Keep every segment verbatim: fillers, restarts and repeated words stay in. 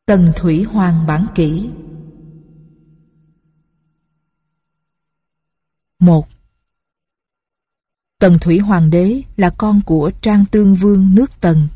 Tần Thủy Hoàng bản kỷ. một. Tần Thủy Hoàng đế là con của Trang Tương Vương nước Tần.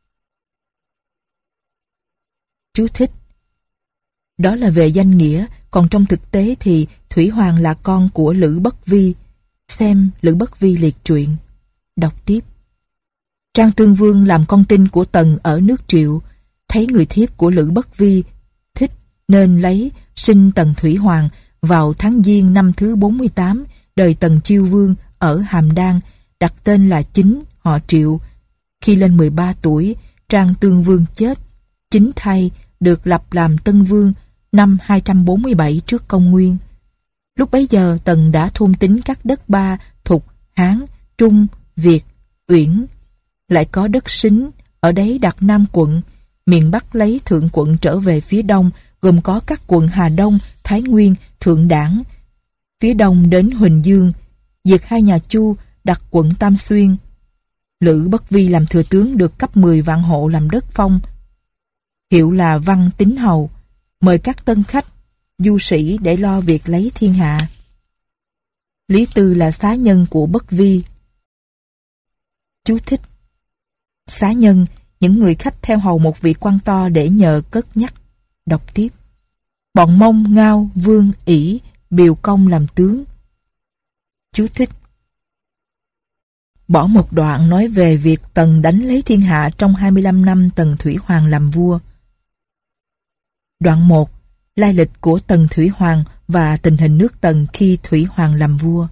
Chú thích: đó là về danh nghĩa, còn trong thực tế thì Thủy Hoàng là con của Lữ Bất Vi. Xem Lữ Bất Vi liệt truyện. Đọc tiếp. Trang Tương Vương làm con tin của Tần ở nước Triệu, thấy người thiếp của Lữ Bất Vi thích nên lấy, sinh Tần Thủy Hoàng vào tháng Giêng năm thứ bốn mươi tám đời Tần Chiêu Vương ở Hàm Đan, đặt tên là Chính, họ Triệu. Khi lên mười ba tuổi, Trang Tương Vương chết. Chính thay được lập làm Tân Vương năm hai trăm bốn mươi bảy trước công nguyên. Lúc bấy giờ Tần đã thôn tính các đất Ba, Thục, Hán, Trung, Việt, Uyển. Lại có đất Sính, ở đấy đặt Nam quận. Miền Bắc lấy Thượng quận trở về phía Đông, gồm có các quận Hà Đông, Thái Nguyên, Thượng Đảng. Phía Đông đến Huỳnh Dương, diệt hai nhà Chu, đặt quận Tam Xuyên. Lữ Bất Vi làm thừa tướng được cấp mười vạn hộ làm đất phong, hiệu là Văn Tín Hầu, mời các tân khách, du sĩ để lo việc lấy thiên hạ. Lý Tư là xá nhân của Bất Vi. Chú thích: xá nhân, những người khách theo hầu một vị quan to để nhờ cất nhắc. Đọc tiếp. Bọn Mông, Ngao, Vương, Ỷ, Biều Công làm tướng. Chú thích: bỏ một đoạn nói về việc Tần đánh lấy thiên hạ trong hai mươi lăm năm Tần Thủy Hoàng làm vua. Đoạn một. Lai lịch của Tần Thủy Hoàng và tình hình nước Tần khi Thủy Hoàng làm vua.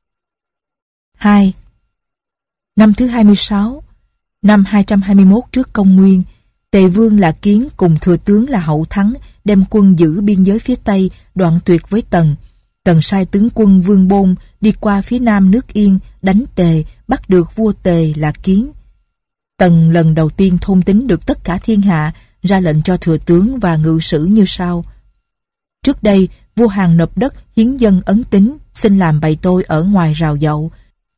hai. Năm thứ hai mươi sáu, năm hai trăm hai mươi mốt trước công nguyên, Tề Vương là Kiến cùng thừa tướng là Hậu Thắng đem quân giữ biên giới phía Tây, đoạn tuyệt với Tần. Tần sai tướng quân Vương Bôn đi qua phía nam nước Yên, đánh Tề, bắt được vua Tề là Kiến. Tần lần đầu tiên thôn tính được tất cả thiên hạ, ra lệnh cho thừa tướng và ngự sử như sau. Trước đây, vua Hàn nộp đất hiến dân ấn tín, xin làm bày tôi ở ngoài rào Dậu.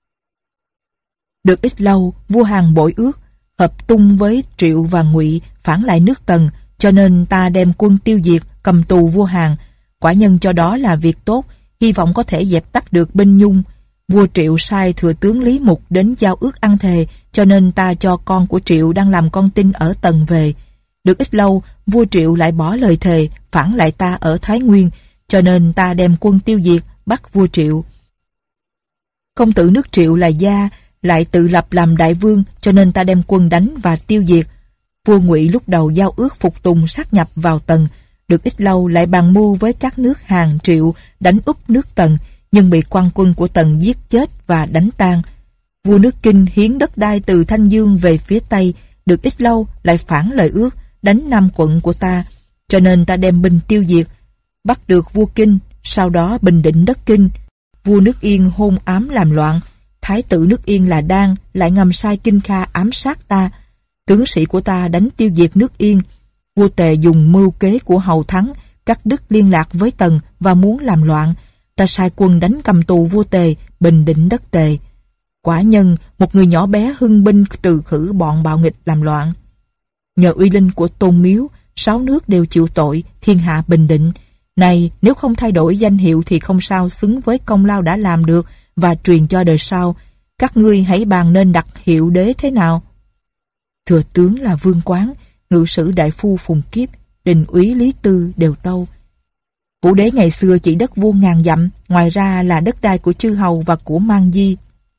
Được ít lâu, vua Hàn bội ước, hợp tung với Triệu và Ngụy phản lại nước Tần, cho nên ta đem quân tiêu diệt, cầm tù vua Hàn. Quả nhân cho đó là việc tốt, hy vọng có thể dẹp tắt được binh nhung. Vua Triệu sai thừa tướng Lý Mục đến giao ước ăn thề, cho nên ta cho con của Triệu đang làm con tin ở Tần về. Được ít lâu, vua Triệu lại bỏ lời thề, phản lại ta ở Thái Nguyên, cho nên ta đem quân tiêu diệt, bắt vua Triệu. Công tử nước Triệu là Gia, lại tự lập làm đại vương, cho nên ta đem quân đánh và tiêu diệt. Vua Ngụy lúc đầu giao ước phục tùng sát nhập vào Tần, được ít lâu lại bàn mưu với các nước Hàn, Triệu đánh úp nước Tần, nhưng bị quan quân của Tần giết chết và đánh tan. Vua nước Kinh hiến đất đai từ Thanh Dương về phía Tây, được ít lâu lại phản lời ước, đánh Nam quận của ta, cho nên ta đem binh tiêu diệt, bắt được vua Kinh, sau đó bình định đất Kinh. Vua nước Yên hôn ám làm loạn, thái tử nước Yên là Đan lại ngầm sai Kinh Kha ám sát ta. Tướng sĩ của ta đánh tiêu diệt nước Yên. Vua Tề dùng mưu kế của Hầu Thắng, cắt đứt liên lạc với Tần và muốn làm loạn. Ta sai quân đánh cầm tù vua Tề, bình định đất Tề. Quả nhân, một người nhỏ bé hưng binh trừ khử bọn bạo nghịch làm loạn. Nhờ uy linh của Tôn Miếu, sáu nước đều chịu tội, thiên hạ bình định. Này, nếu không thay đổi danh hiệu thì không sao xứng với công lao đã làm được và truyền cho đời sau. Các ngươi hãy bàn nên đặt hiệu đế thế nào. Thừa tướng là Vương Quán, ngự sử đại phu Phùng Kiếp, đình úy Lý Tư đều tâu. Vũ đế ngày xưa chỉ đất vuông ngàn dặm, ngoài ra là đất đai của chư hầu và của Mang Di.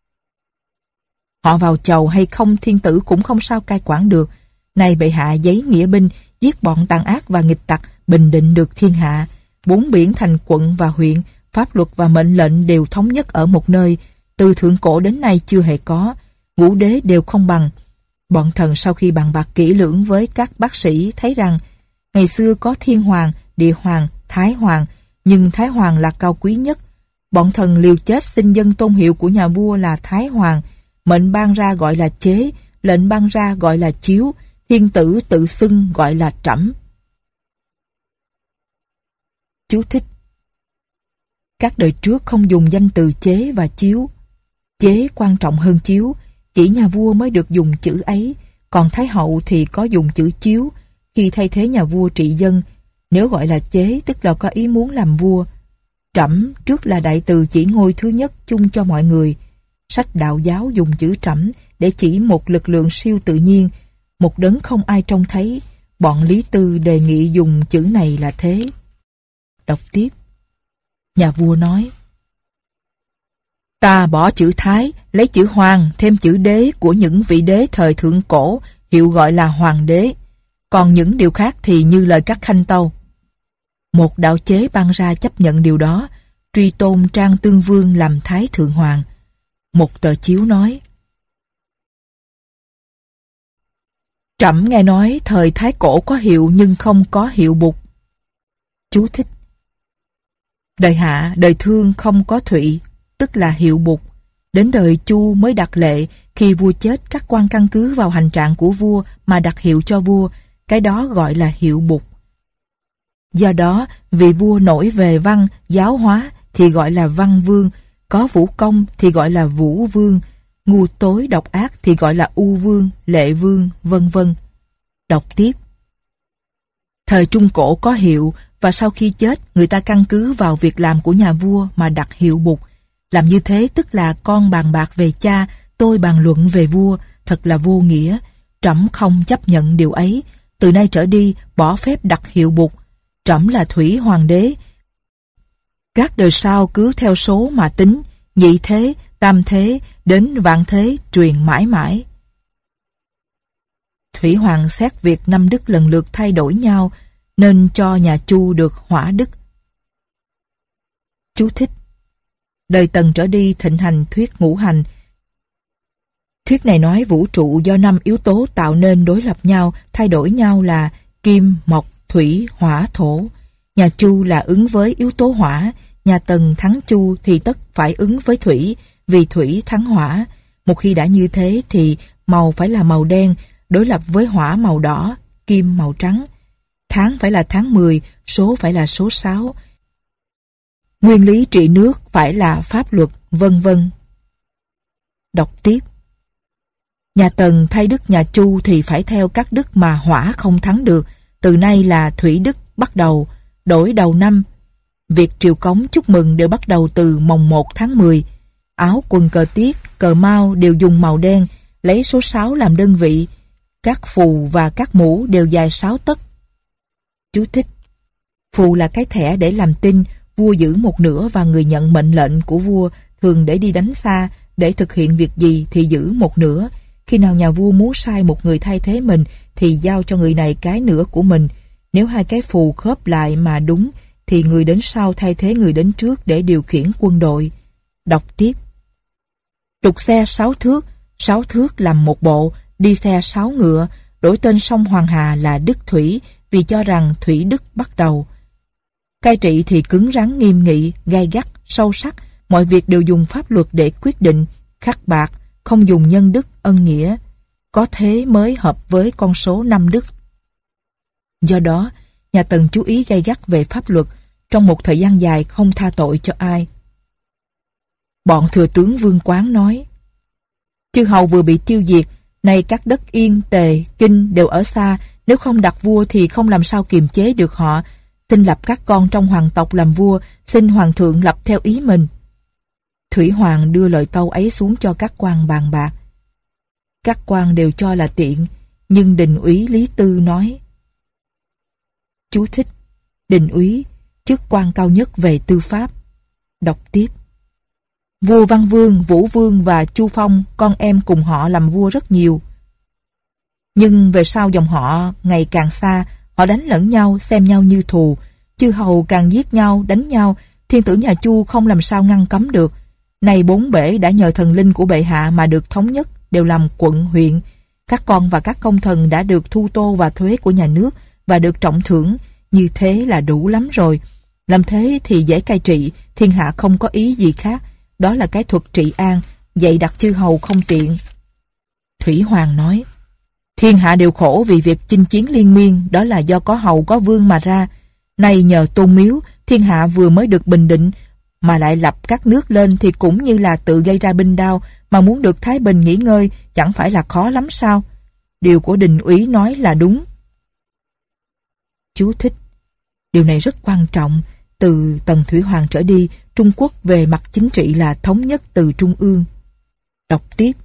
Họ vào chầu hay không thiên tử cũng không sao cai quản được. Này bệ hạ giấy nghĩa binh, giết bọn tàn ác và nghịch tặc, bình định được thiên hạ. Bốn biển thành quận và huyện, pháp luật và mệnh lệnh đều thống nhất ở một nơi. Từ thượng cổ đến nay chưa hề có. Ngũ đế đều không bằng. Bọn thần sau khi bàn bạc kỹ lưỡng với các bác sĩ thấy rằng ngày xưa có thiên hoàng, địa hoàng, thái hoàng, nhưng thái hoàng là cao quý nhất. Bọn thần liều chết xin dân tôn hiệu của nhà vua là thái hoàng. Mệnh ban ra gọi là chế, lệnh ban ra gọi là chiếu, thiên tử tự xưng gọi là trẫm. Chú thích: các đời trước không dùng danh từ chế và chiếu. Chế quan trọng hơn chiếu, chỉ nhà vua mới được dùng chữ ấy, còn thái hậu thì có dùng chữ chiếu. khi thay thế nhà vua trị dân. Nếu gọi là chế, tức là có ý muốn làm vua. Trẫm trước là đại từ chỉ ngôi thứ nhất chung cho mọi người. Sách đạo giáo dùng chữ trẫm để chỉ một lực lượng siêu tự nhiên, một đấng không ai trông thấy. Bọn Lý Tư đề nghị dùng chữ này là thế. Đọc tiếp. Nhà vua nói: Ta bỏ chữ Thái, lấy chữ Hoàng, thêm chữ đế của những vị đế thời thượng cổ, hiệu gọi là Hoàng đế. Còn những điều khác thì như lời các khanh tâu. Một đạo chế ban ra chấp nhận điều đó, truy tôn Trang Tương Vương làm Thái Thượng Hoàng. Một tờ chiếu nói: Trẫm nghe nói thời Thái Cổ có hiệu nhưng không có hiệu bục. Chú thích: Đời Hạ, đời Thương không có thụy, tức là hiệu bục. Đến đời Chu mới đặt lệ, khi vua chết các quan căn cứ vào hành trạng của vua mà đặt hiệu cho vua, cái đó gọi là hiệu bục. Do đó, vì vua nổi về văn, giáo hóa thì gọi là văn vương, có vũ công thì gọi là vũ vương, ngu tối độc ác thì gọi là u vương, lệ vương, vân vân. Đọc tiếp. Thời Trung Cổ có hiệu, và sau khi chết người ta căn cứ vào việc làm của nhà vua mà đặt hiệu bục. Làm như thế tức là con bàn bạc về cha, tôi bàn luận về vua, thật là vô nghĩa. Trẫm không chấp nhận điều ấy. Từ nay trở đi bỏ phép đặt hiệu bục. Trẫm là Thủy Hoàng đế. Các đời sau cứ theo số mà tính, nhị thế, tam thế, đến vạn thế truyền mãi mãi. Thủy Hoàng xét việc năm đức lần lượt thay đổi nhau, nên cho nhà Chu được hỏa đức. Chú thích: Đời Tần trở đi thịnh hành thuyết ngũ hành. Thuyết này nói vũ trụ do năm yếu tố tạo nên đối lập nhau, thay đổi nhau là kim, mộc, thủy, hỏa, thổ. Nhà Chu là ứng với yếu tố hỏa, nhà Tần thắng Chu thì tất phải ứng với thủy, vì thủy thắng hỏa. Một khi đã như thế thì màu phải là màu đen, đối lập với hỏa màu đỏ, kim màu trắng. Tháng phải là tháng mười, số phải là số sáu. Nguyên lý trị nước phải là pháp luật, vân vân. Đọc tiếp. Nhà Tần thay đức nhà Chu thì phải theo các đức mà hỏa không thắng được. Từ nay là thủy đức bắt đầu, đổi đầu năm. Việc triều cống chúc mừng đều bắt đầu từ mồng một tháng mười. Áo quần cờ tiết, cờ mao đều dùng màu đen, lấy số sáu làm đơn vị. Các phù và các mũ đều dài sáu tấc. Chú thích: Phù là cái thẻ để làm tin, vua giữ một nửa và người nhận mệnh lệnh của vua thường để đi đánh xa, để thực hiện việc gì thì giữ một nửa. Khi nào nhà vua muốn sai một người thay thế mình thì giao cho người này cái nửa của mình. Nếu hai cái phù khớp lại mà đúng thì người đến sau thay thế người đến trước để điều khiển quân đội. Đọc tiếp. Trục xe sáu thước, sáu thước làm một bộ, đi xe sáu ngựa, đổi tên sông Hoàng Hà là Đức Thủy vì cho rằng Thủy Đức bắt đầu. Cai trị thì cứng rắn nghiêm nghị, gay gắt, sâu sắc, mọi việc đều dùng pháp luật để quyết định, khắc bạc, không dùng nhân đức, ân nghĩa. Có thế mới hợp với con số năm đức. Do đó, nhà Tần chú ý gay gắt về pháp luật, trong một thời gian dài không tha tội cho ai. Bọn thừa tướng Vương Quán nói: Chư hầu vừa bị tiêu diệt, nay các đất Yên, Tề, Kinh đều ở xa, nếu không đặt vua thì không làm sao kiềm chế được họ. Xin lập các con trong hoàng tộc làm vua, xin hoàng thượng lập theo ý mình. Thủy Hoàng đưa lời tâu ấy xuống cho các quan bàn bạc. Các quan đều cho là tiện, nhưng đình úy Lý Tư nói. Chú thích: Đình úy, chức quan cao nhất về tư pháp. Đọc tiếp. Vua Văn Vương, Vũ Vương và Chu Phong, con em cùng họ làm vua rất nhiều. Nhưng về sau dòng họ ngày càng xa, họ đánh lẫn nhau, xem nhau như thù. Chư hầu càng giết nhau, đánh nhau, thiên tử nhà Chu không làm sao ngăn cấm được. Nay bốn bể đã nhờ thần linh của bệ hạ mà được thống nhất, đều làm quận, huyện. Các con và các công thần đã được thu tô và thuế của nhà nước và được trọng thưởng. Như thế là đủ lắm rồi. Làm thế thì dễ cai trị, thiên hạ không có ý gì khác. Đó là cái thuật trị an, dạy đặt chư hầu không tiện. Thủy Hoàng nói: Thiên hạ đều khổ vì việc chinh chiến liên miên, đó là do có hầu có vương mà ra. Nay nhờ tôn miếu, thiên hạ vừa mới được bình định, mà lại lập các nước lên thì cũng như là tự gây ra binh đao, mà muốn được thái bình nghỉ ngơi chẳng phải là khó lắm sao? Điều của đình úy nói là đúng. Chú thích: điều này rất quan trọng. Từ Tần Thủy Hoàng trở đi, Trung Quốc về mặt chính trị là thống nhất từ Trung ương. Đọc tiếp: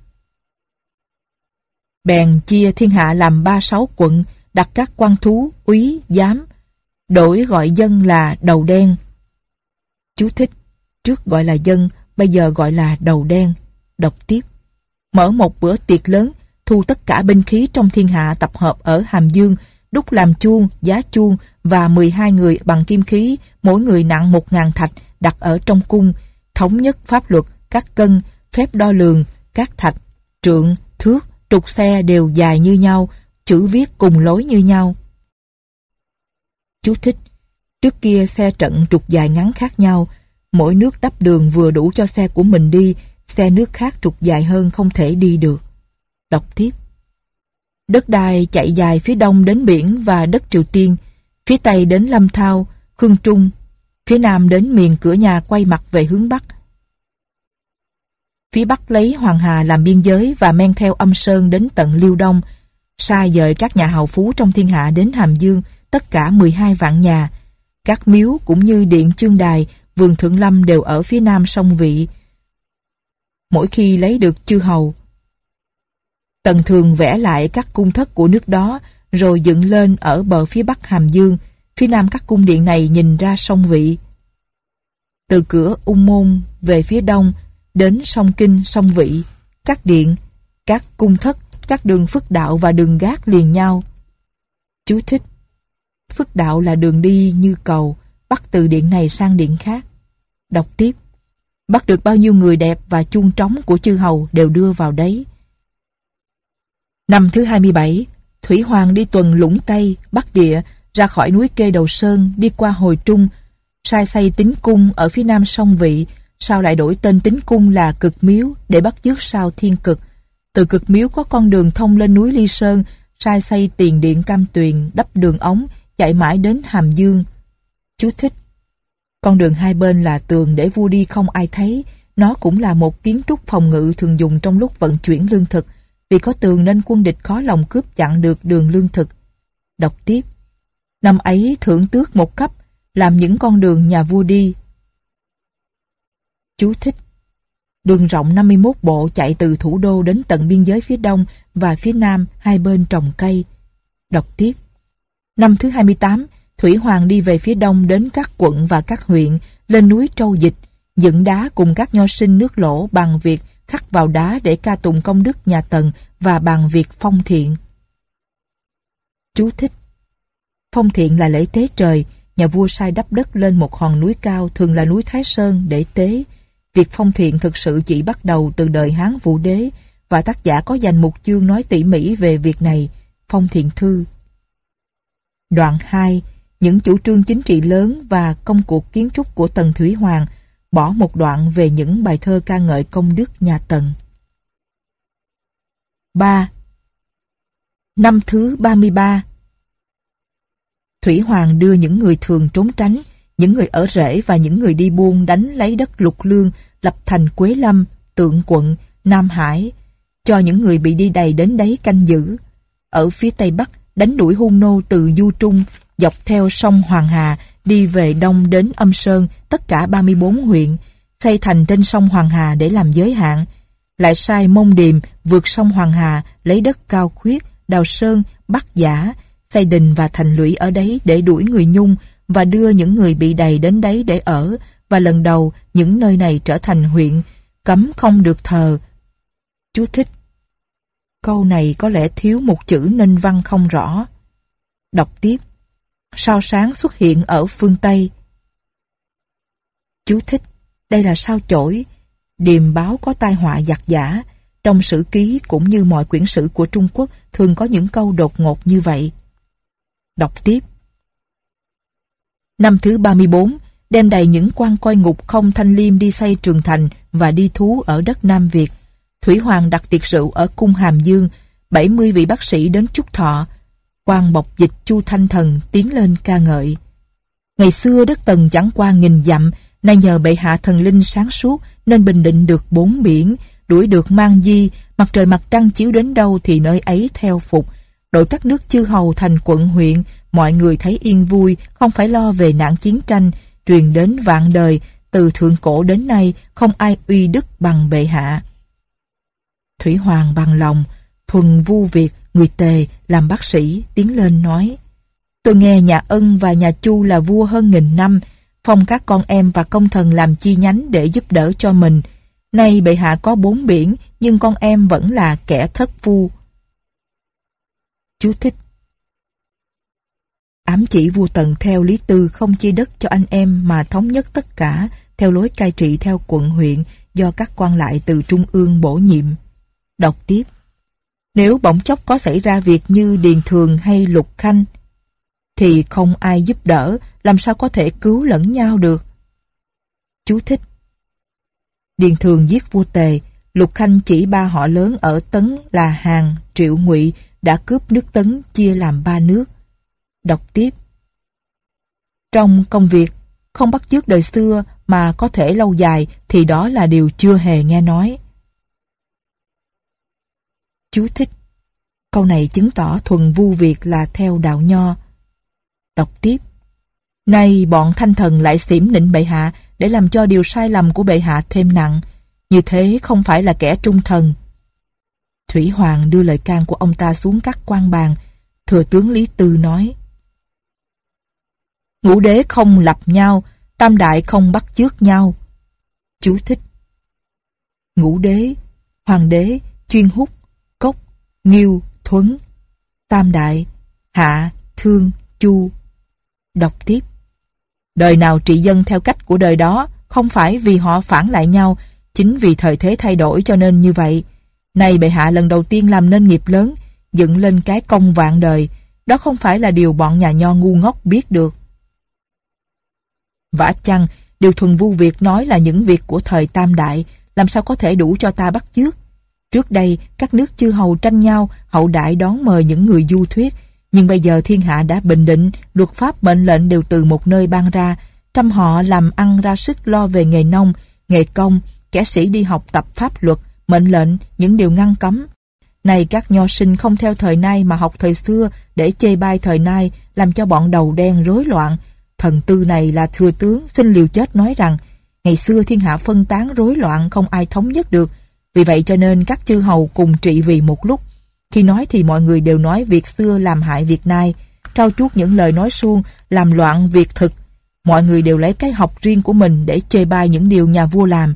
bèn chia thiên hạ làm ba sáu quận, đặt các quan thú, úy, giám, đổi gọi dân là đầu đen. Chú thích: trước gọi là dân, bây giờ gọi là đầu đen. Đọc tiếp: mở một bữa tiệc lớn, thu tất cả binh khí trong thiên hạ tập hợp ở Hàm Dương, đúc làm chuông, giá chuông và mười hai người bằng kim khí, mỗi người nặng một ngàn thạch, đặt ở trong cung, thống nhất pháp luật, các cân, phép đo lường, các thạch, trượng, thước, trục xe đều dài như nhau, chữ viết cùng lối như nhau. Chú thích: trước kia xe trận trục dài ngắn khác nhau, mỗi nước đắp đường vừa đủ cho xe của mình đi, xe nước khác trục dài hơn không thể đi được. Đọc tiếp: đất đai chạy dài phía đông đến biển và đất Triều Tiên, phía tây đến Lâm Thao, Khương Trung, phía nam đến miền Cửa Nhà quay mặt về hướng bắc. Phía bắc lấy Hoàng Hà làm biên giới và men theo âm sơn đến tận Liêu Đông, sai dời các nhà hào phú trong thiên hạ đến Hàm Dương, tất cả mười hai vạn nhà. Các miếu cũng như điện Chương Đài, vườn Thượng Lâm đều ở phía nam sông Vị. Mỗi khi lấy được chư hầu, Tần thường vẽ lại các cung thất của nước đó, rồi dựng lên ở bờ phía bắc Hàm Dương. Phía nam các cung điện này nhìn ra sông Vị. Từ cửa Ung Môn về phía đông đến sông Kinh, sông Vị, các điện, các cung thất, các đường phức đạo và đường gác liền nhau. Chú thích: phức đạo là đường đi như cầu, bắt từ điện này sang điện khác. Đọc tiếp: bắt được bao nhiêu người đẹp và chuông trống của chư hầu đều đưa vào đấy. Năm thứ hai mươi bảy, Thủy Hoàng đi tuần Lũng Tây, Bắc Địa, ra khỏi núi Kê Đầu Sơn, đi qua Hồi Trung, sai xây Tín Cung ở phía nam sông Vị, sau lại đổi tên Tín Cung là Cực Miếu để bắt chước sao Thiên Cực. Từ Cực Miếu có con đường thông lên núi Ly Sơn, sai xây Tiền Điện Cam Tuyền, đắp đường ống, chạy mãi đến Hàm Dương. Chú thích: con đường hai bên là tường để vua đi không ai thấy, nó cũng là một kiến trúc phòng ngự thường dùng trong lúc vận chuyển lương thực. Vì có tường nên quân địch khó lòng cướp chặn được đường lương thực. Đọc tiếp: năm ấy thưởng tước một cấp, làm những con đường nhà vua đi. Chú thích: đường rộng năm mươi mốt bộ chạy từ thủ đô đến tận biên giới phía đông và phía nam, hai bên trồng cây. Đọc tiếp: năm thứ hai mươi tám, Thủy Hoàng đi về phía đông đến các quận và các huyện, lên núi Trâu Dịch, dựng đá cùng các nho sinh nước Lỗ bằng việc khắc vào đá để ca tụng công đức nhà Tần và bằng việc phong thiện. Chú thích: phong thiện là lễ tế trời, nhà vua sai đắp đất lên một hòn núi cao, thường là núi Thái Sơn, để tế. Việc phong thiện thực sự chỉ bắt đầu từ đời Hán Vũ Đế, và tác giả có dành một chương nói tỉ mỉ về việc này, Phong Thiện Thư. Đoạn hai, những chủ trương chính trị lớn và công cuộc kiến trúc của Tần Thủy Hoàng, bỏ một đoạn về những bài thơ ca ngợi công đức nhà Tần. ba. Năm thứ ba mươi ba, Thủy Hoàng đưa những người thường trốn tránh, những người ở rễ và những người đi buôn đánh lấy đất Lục Lương, lập thành Quế Lâm, Tượng Quận, Nam Hải, cho những người bị đi đầy đến đấy canh giữ. Ở phía Tây Bắc, đánh đuổi hung nô từ Du Trung, dọc theo sông Hoàng Hà, đi về đông đến Âm Sơn, tất cả ba mươi bốn huyện, xây thành trên sông Hoàng Hà để làm giới hạn. Lại sai Mông Điềm vượt sông Hoàng Hà, lấy đất Cao Khuyết, Đào Sơn, Bắc Giả, xây đình và thành lũy ở đấy để đuổi người Nhung và đưa những người bị đầy đến đấy để ở, và lần đầu những nơi này trở thành huyện, cấm không được thờ. Chú thích: câu này có lẽ thiếu một chữ nên văn không rõ. Đọc tiếp: sao sáng xuất hiện ở phương Tây. Chú thích: đây là sao chổi. Điềm báo có tai họa giặc giả. Trong sử ký cũng như mọi quyển sử của Trung Quốc thường có những câu đột ngột như vậy. Đọc tiếp: năm thứ ba mươi bốn, đem đầy những quan coi ngục không thanh liêm đi xây Trường Thành và đi thú ở đất Nam Việt. Thủy Hoàng đặt tiệc rượu ở cung Hàm Dương, bảy mươi vị bác sĩ đến chúc thọ. Quan Bộc Dịch Chu Thanh Thần tiến lên ca ngợi. Ngày xưa đất Tần chẳng qua nghìn dặm, nay nhờ bệ hạ thần linh sáng suốt nên bình định được bốn biển, đuổi được Man Di, mặt trời mặt trăng chiếu đến đâu thì nơi ấy theo phục, đổi các nước chư hầu thành quận huyện mọi người thấy yên vui, không phải lo về nạn chiến tranh, truyền đến vạn đời, từ thượng cổ đến nay không ai uy đức bằng bệ hạ. Thủy Hoàng bằng lòng, thuần vu việc người Tề làm bác sĩ tiến lên nói: tôi nghe nhà Ân và nhà Chu là vua hơn nghìn năm, phong các con em và công thần làm chi nhánh để giúp đỡ cho mình. Nay bệ hạ có bốn biển, nhưng con em vẫn là kẻ thất phu. Chú thích: ám chỉ vua Tần theo Lý Tư không chia đất cho anh em mà thống nhất tất cả theo lối cai trị theo quận huyện do các quan lại từ trung ương bổ nhiệm. Đọc tiếp: nếu bỗng chốc có xảy ra việc như Điền Thường hay Lục Khanh thì không ai giúp đỡ, làm sao có thể cứu lẫn nhau được. Chú thích: Điền Thường giết vua Tề, Lục Khanh chỉ ba họ lớn ở Tấn là Hàn, Triệu, Ngụy đã cướp nước Tấn chia làm ba nước. Đọc tiếp: trong công việc không bắt chước đời xưa mà có thể lâu dài thì đó là điều chưa hề nghe nói. Chú thích: câu này chứng tỏ thuần vu việc là theo đạo Nho. Đọc tiếp: nay bọn thanh thần lại xỉm nịnh bệ hạ để làm cho điều sai lầm của bệ hạ thêm nặng, như thế không phải là kẻ trung thần. Thủy Hoàng đưa lời can của ông ta xuống các quan bàn. Thừa tướng Lý Tư nói: ngũ đế không lập nhau, tam đại không bắt chước nhau. Chú thích: ngũ đế, hoàng đế, chuyên húc, cốc, nghiêu, thuấn. Tam đại, hạ, thương, chu. Đọc tiếp: đời nào trị dân theo cách của đời đó, không phải vì họ phản lại nhau, chính vì thời thế thay đổi cho nên như vậy. Này bệ hạ lần đầu tiên làm nên nghiệp lớn, dựng lên cái công vạn đời, đó không phải là điều bọn nhà Nho ngu ngốc biết được. Vả chăng, điều thuần vu việc nói là những việc của thời Tam Đại, làm sao có thể đủ cho ta bắt chước. Trước đây, các nước chư hầu tranh nhau, hậu đại đón mời những người du thuyết, nhưng bây giờ thiên hạ đã bình định, luật pháp mệnh lệnh đều từ một nơi ban ra, trăm họ làm ăn ra sức lo về nghề nông, nghề công, kẻ sĩ đi học tập pháp luật, mệnh lệnh, những điều ngăn cấm. Này các nho sinh không theo thời nay mà học thời xưa để chê bai thời nay, làm cho bọn đầu đen rối loạn. Thần tư này là thừa tướng xin liều chết nói rằng ngày xưa thiên hạ phân tán rối loạn, không ai thống nhất được, vì vậy cho nên các chư hầu cùng trị vì một lúc. Khi nói thì mọi người đều nói việc xưa làm hại việc nay, trau chuốt những lời nói suông làm loạn việc thực. Mọi người đều lấy cái học riêng của mình để chê bai những điều nhà vua làm.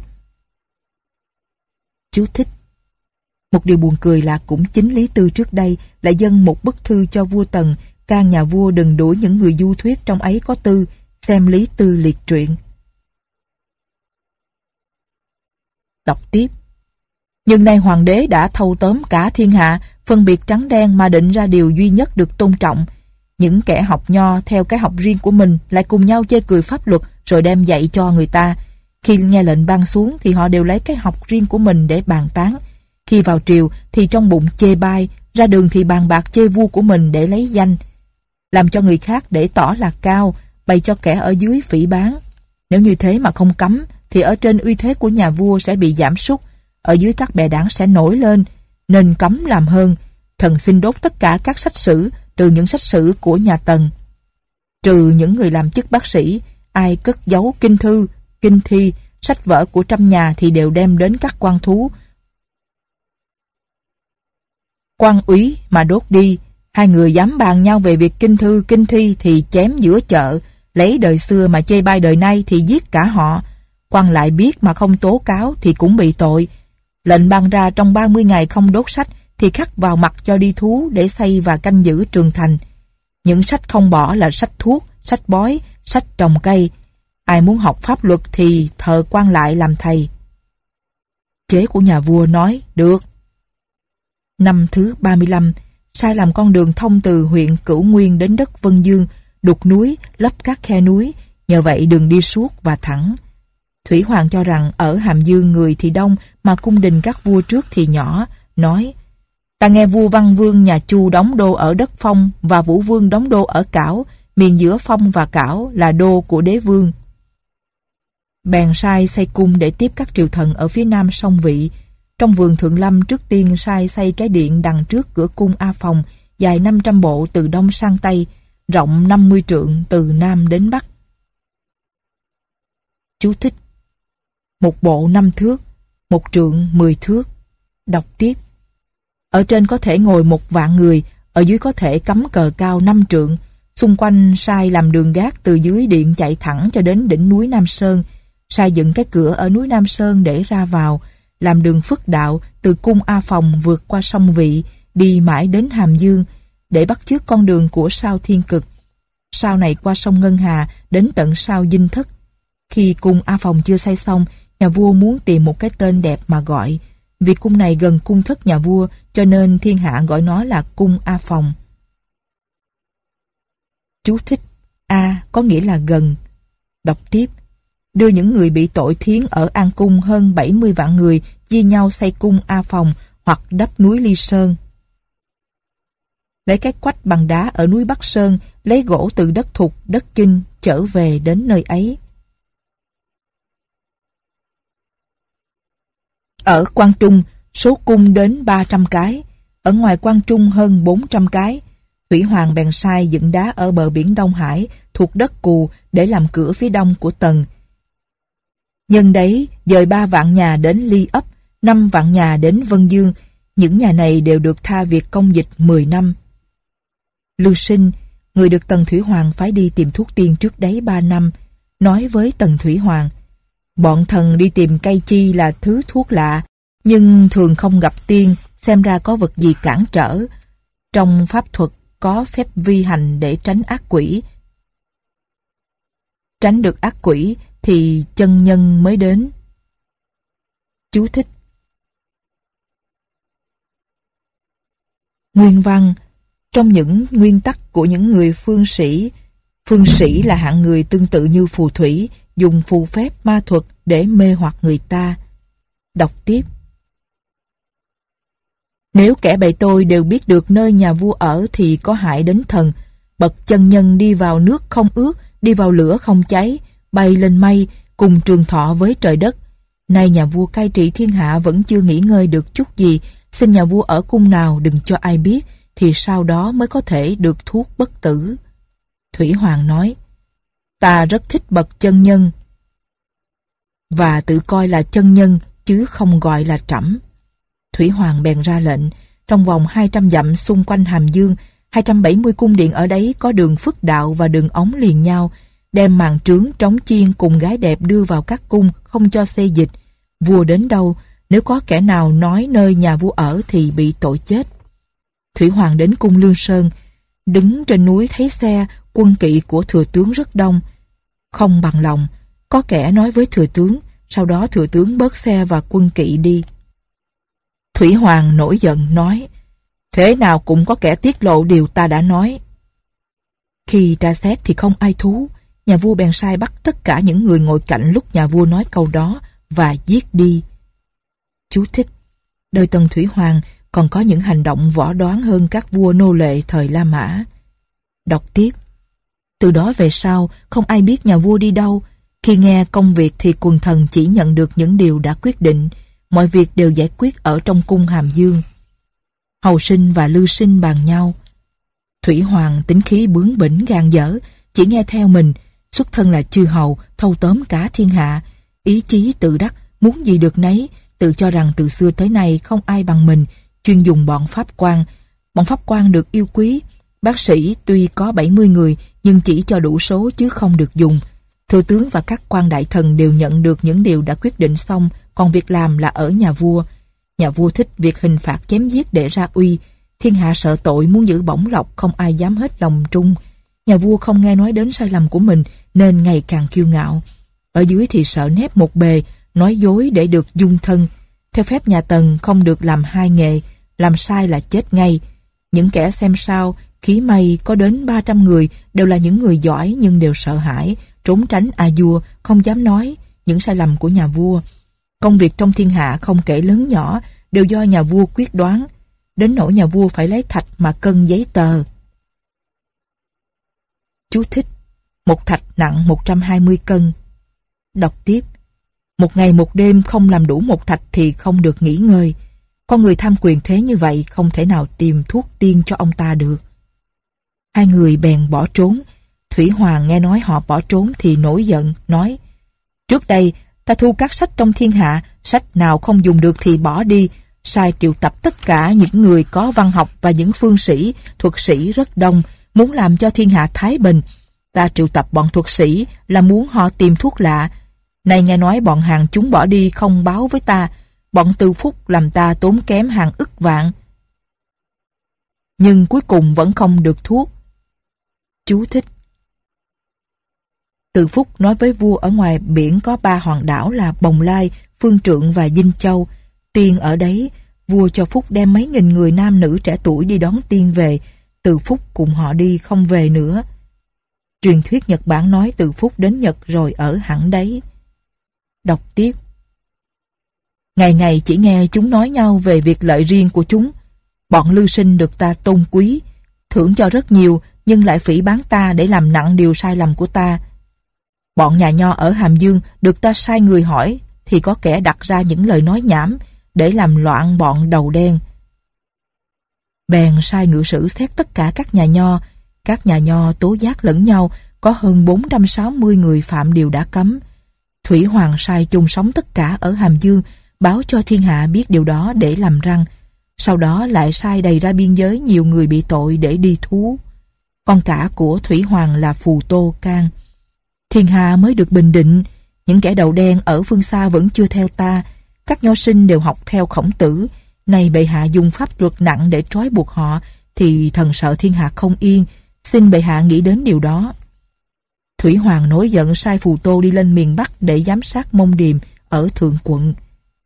Chú thích: một điều buồn cười là cũng chính Lý Tư trước đây lại dâng một bức thư cho vua Tần, can nhà vua đừng đuổi những người du thuyết trong ấy có tư, xem Lý Tư liệt truyện. Đọc tiếp: nhưng nay hoàng đế đã thâu tóm cả thiên hạ, phân biệt trắng đen mà định ra điều duy nhất được tôn trọng. Những kẻ học nho theo cái học riêng của mình lại cùng nhau chê cười pháp luật rồi đem dạy cho người ta. Khi nghe lệnh ban xuống thì họ đều lấy cái học riêng của mình để bàn tán. Khi vào triều thì trong bụng chê bai, ra đường thì bàn bạc chê vua của mình để lấy danh. Làm cho người khác để tỏ là cao, bày cho kẻ ở dưới phỉ báng. Nếu như thế mà không cấm thì ở trên uy thế của nhà vua sẽ bị giảm sút, ở dưới các bè đảng sẽ nổi lên, nên cấm làm hơn. Thần xin đốt tất cả các sách sử, trừ những sách sử của nhà Tần. Trừ những người làm chức bác sĩ, ai cất giấu kinh thư, kinh thi, sách vở của trăm nhà thì đều đem đến các quan thú, quan úy mà đốt đi. Hai người dám bàn nhau về việc kinh thư, kinh thi thì chém giữa chợ, lấy đời xưa mà chê bai đời nay thì giết cả họ. Quan lại biết mà không tố cáo thì cũng bị tội. Lệnh ban ra trong ba mươi ngày không đốt sách thì khắc vào mặt cho đi thú để xây và canh giữ trường thành. Những sách không bỏ là sách thuốc, sách bói, sách trồng cây. Ai muốn học pháp luật thì thờ quan lại làm thầy. Chế của nhà vua nói được. Năm thứ ba mươi lăm, sai làm con đường thông từ huyện Cửu Nguyên đến đất Vân Dương, đục núi, lấp các khe núi, nhờ vậy đường đi suốt và thẳng. Thủy Hoàng cho rằng ở Hàm Dương người thì đông mà cung đình các vua trước thì nhỏ, nói: ta nghe vua Văn Vương nhà Chu đóng đô ở đất Phong và Vũ Vương đóng đô ở Cảo, miền giữa Phong và Cảo là đô của đế vương. Bèn sai xây cung để tiếp các triều thần ở phía nam sông Vị. Trong vườn Thượng Lâm trước tiên sai xây cái điện đằng trước cửa cung A Phòng, dài năm trăm bộ từ đông sang tây, rộng năm mươi trượng từ Nam đến Bắc. Chú thích: một bộ năm thước, một trượng mười thước. Đọc tiếp: ở trên có thể ngồi một vạn người, ở dưới có thể cắm cờ cao năm trượng. Xung quanh sai làm đường gác từ dưới điện chạy thẳng cho đến đỉnh núi Nam Sơn. Sai dựng cái cửa ở núi Nam Sơn để ra vào, làm đường phức đạo từ cung A Phòng vượt qua sông Vị, đi mãi đến Hàm Dương, để bắt chước con đường của sao Thiên Cực. Sau này qua sông Ngân Hà đến tận sao Dinh Thất. Khi cung A Phòng chưa xây xong, nhà vua muốn tìm một cái tên đẹp mà gọi. Vì cung này gần cung thất nhà vua, cho nên thiên hạ gọi nó là cung A Phòng. Chú thích: A có nghĩa là gần. Đọc tiếp: đưa những người bị tội thiến ở An Cung hơn bảy mươi vạn người chia nhau xây cung A Phòng hoặc đắp núi Ly Sơn. Lấy cái quách bằng đá ở núi Bắc Sơn, lấy gỗ từ đất Thục, đất Kinh trở về đến nơi ấy. Ở Quan Trung, số cung đến ba trăm cái, ở ngoài Quan Trung hơn bốn trăm cái. Thủy Hoàng bèn sai dựng đá ở bờ biển Đông Hải thuộc đất Cù để làm cửa phía đông của Tần. Nhân đấy dời ba vạn nhà đến Ly Ấp, năm vạn nhà đến Vân Dương. Những nhà này đều được tha việc công dịch mười năm. Lưu Sinh, người được Tần Thủy Hoàng phái đi tìm thuốc tiên trước đấy ba năm, nói với Tần Thủy Hoàng: bọn thần đi tìm cây chi là thứ thuốc lạ, nhưng thường không gặp tiên, xem ra có vật gì cản trở. Trong pháp thuật có phép vi hành để tránh ác quỷ. Tránh được ác quỷ thì chân nhân mới đến. Chú thích: nguyên văn: trong những nguyên tắc của những người phương sĩ, phương sĩ là hạng người tương tự như phù thủy, dùng phù phép ma thuật để mê hoặc người ta. Đọc tiếp: nếu kẻ bậy tôi đều biết được nơi nhà vua ở thì có hại đến thần. Bậc chân nhân đi vào nước không ướt, đi vào lửa không cháy, bay lên mây, cùng trường thọ với trời đất. Nay nhà vua cai trị thiên hạ vẫn chưa nghỉ ngơi được chút gì, xin nhà vua ở cung nào đừng cho ai biết, thì sau đó mới có thể được thuốc bất tử. Thủy Hoàng nói: ta rất thích bậc chân nhân, và tự coi là chân nhân chứ không gọi là trẫm. Thủy Hoàng bèn ra lệnh, trong vòng hai trăm dặm xung quanh Hàm Dương, hai trăm bảy mươi cung điện ở đấy có đường phức đạo và đường ống liền nhau, đem màn trướng trống chiên cùng gái đẹp đưa vào các cung, không cho xê dịch. Vua đến đâu, nếu có kẻ nào nói nơi nhà vua ở thì bị tội chết. Thủy Hoàng đến cung Lương Sơn, đứng trên núi thấy xe, quân kỵ của thừa tướng rất đông. Không bằng lòng, có kẻ nói với thừa tướng, sau đó thừa tướng bớt xe và quân kỵ đi. Thủy Hoàng nổi giận nói: thế nào cũng có kẻ tiết lộ điều ta đã nói. Khi tra xét thì không ai thú, nhà vua bèn sai bắt tất cả những người ngồi cạnh lúc nhà vua nói câu đó và giết đi. Chú thích: đời Tần Thủy Hoàng còn có những hành động võ đoán hơn các vua nô lệ thời La Mã. Đọc tiếp: từ đó về sau không ai biết nhà vua đi đâu. Khi nghe công việc thì quần thần chỉ nhận được những điều đã quyết định. Mọi việc đều giải quyết ở trong cung Hàm Dương. Hầu Sinh và Lưu Sinh bàn nhau. Thủy Hoàng tính khí bướng bỉnh gan dở, chỉ nghe theo mình, xuất thân là chư hầu, thâu tóm cả thiên hạ, ý chí tự đắc, muốn gì được nấy, tự cho rằng từ xưa tới nay không ai bằng mình, chuyên dùng bọn pháp quan. Bọn pháp quan được yêu quý, bác sĩ tuy có bảy mươi người nhưng chỉ cho đủ số chứ không được dùng. Thừa tướng và các quan đại thần đều nhận được những điều đã quyết định xong, còn việc làm là ở nhà vua. Nhà vua thích việc hình phạt chém giết để ra uy. Thiên hạ sợ tội muốn giữ bổng lộc, không ai dám hết lòng trung. Nhà vua không nghe nói đến sai lầm của mình nên ngày càng kiêu ngạo. Ở dưới thì sợ nép một bề, nói dối để được dung thân. Theo phép nhà Tần không được làm hai nghề, làm sai là chết ngay. Những kẻ xem sao, khí mây có đến ba trăm người, đều là những người giỏi nhưng đều sợ hãi, trốn tránh a vua, không dám nói những sai lầm của nhà vua. Công việc trong thiên hạ không kể lớn nhỏ, đều do nhà vua quyết đoán. Đến nỗi nhà vua phải lấy thạch mà cân giấy tờ. Chú thích: một thạch nặng một trăm hai mươi cân. Đọc tiếp: một ngày một đêm không làm đủ một thạch thì không được nghỉ ngơi. Con người tham quyền thế như vậy không thể nào tìm thuốc tiên cho ông ta được. Hai người bèn bỏ trốn. Thủy Hoàng nghe nói họ bỏ trốn thì nổi giận, nói: Trước đây ta thu các sách trong thiên hạ, sách nào không dùng được thì bỏ đi, sai triệu tập tất cả những người có văn học và những phương sĩ, thuật sĩ rất đông, muốn làm cho thiên hạ thái bình. Ta triệu tập bọn thuật sĩ là muốn họ tìm thuốc lạ. Nay nghe nói bọn hàng chúng bỏ đi không báo với ta, bọn Từ Phúc làm ta tốn kém hàng ức vạn. Nhưng cuối cùng vẫn không được thuốc. Chú thích: Từ Phúc nói với vua ở ngoài biển có ba hòn đảo là Bồng Lai, Phương Trượng và Dinh Châu. Tiên ở đấy, vua cho Phúc đem mấy nghìn người nam nữ trẻ tuổi đi đón tiên về. Từ Phúc cùng họ đi không về nữa. Truyền thuyết Nhật Bản nói Từ Phúc đến Nhật rồi ở hẳn đấy. Đọc tiếp: Ngày ngày chỉ nghe chúng nói nhau về việc lợi riêng của chúng. Bọn Lưu Sinh được ta tôn quý, thưởng cho rất nhiều, nhưng lại phỉ báng ta để làm nặng điều sai lầm của ta. Bọn nhà nho ở Hàm Dương được ta sai người hỏi, thì có kẻ đặt ra những lời nói nhảm để làm loạn bọn đầu đen. Bèn sai ngự sử xét tất cả các nhà nho. Các nhà nho tố giác lẫn nhau, có hơn bốn trăm sáu mươi người phạm điều đã cấm. Thủy Hoàng sai chung sống tất cả ở Hàm Dương, báo cho thiên hạ biết điều đó để làm răn. Sau đó lại sai đầy ra biên giới nhiều người bị tội để đi thú. Con cả của Thủy Hoàng là Phù Tô Can. Thiên hạ mới được bình định. Những kẻ đầu đen ở phương xa vẫn chưa theo ta. Các nho sinh đều học theo Khổng Tử. Nay bệ hạ dùng pháp luật nặng để trói buộc họ, thì thần sợ thiên hạ không yên. Xin bệ hạ nghĩ đến điều đó. Thủy Hoàng nổi giận sai Phù Tô đi lên miền Bắc để giám sát Mông Điềm ở Thượng Quận.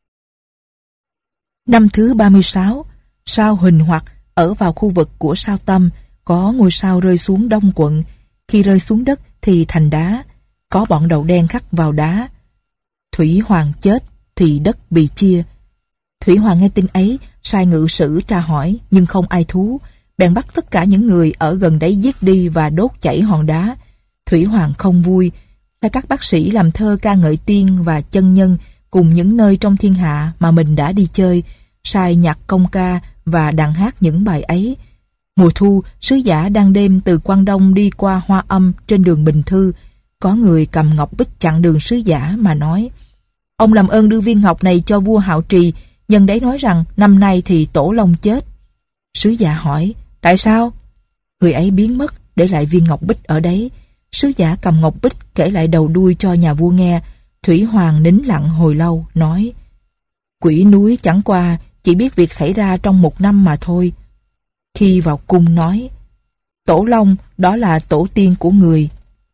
Năm thứ ba mươi sáu, sao Huỳnh Hoặc ở vào khu vực của sao Tâm, có ngôi sao rơi xuống Đông Quận. Khi rơi xuống đất thì thành đá, có bọn đầu đen khắc vào đá. Thủy Hoàng chết thì đất bị chia. Thủy Hoàng nghe tin ấy, sai ngự sử tra hỏi, nhưng không ai thú. Bèn bắt tất cả những người ở gần đấy giết đi và đốt chảy hòn đá. Thủy Hoàng không vui, sai các bác sĩ làm thơ ca ngợi tiên và chân nhân cùng những nơi trong thiên hạ mà mình đã đi chơi, sai nhạc công ca và đàn hát những bài ấy. Mùa thu, sứ giả đang đêm từ Quang Đông đi qua Hoa Âm trên đường Bình Thư. Có người cầm ngọc bích chặn đường sứ giả mà nói: Ông làm ơn đưa viên ngọc này cho vua Hạo Trì, nhân đấy nói rằng năm nay thì Tổ Long chết. Sứ giả hỏi: Tại sao? Người ấy biến mất, để lại viên ngọc bích ở đấy. Sứ giả cầm ngọc bích kể lại đầu đuôi cho nhà vua nghe. Thủy Hoàng nín lặng hồi lâu, nói: Quỷ núi chẳng qua chỉ biết việc xảy ra trong một năm mà thôi. Khi vào cung nói: Tổ Long đó là tổ tiên của người.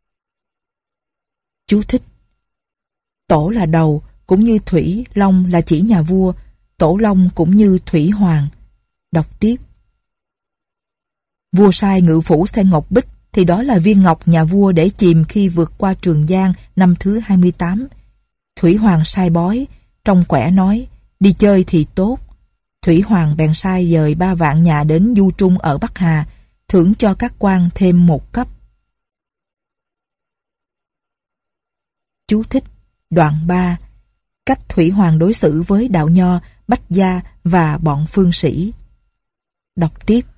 Chú thích: Tổ là đầu, cũng như Thủy, Long là chỉ nhà vua. Tổ Long cũng như Thủy Hoàng. Đọc tiếp: Vua sai ngự phủ xem ngọc bích, thì đó là viên ngọc nhà vua để chìm khi vượt qua Trường Giang năm thứ hai mươi tám. Thủy Hoàng sai bói, trong quẻ nói: Đi chơi thì tốt. Thủy Hoàng bèn sai dời ba vạn nhà đến Du Trung ở Bắc Hà, thưởng cho các quan thêm một cấp. Chú thích: Đoạn ba. Cách Thủy Hoàng đối xử với đạo nho, bách gia và bọn phương sĩ. Đọc tiếp: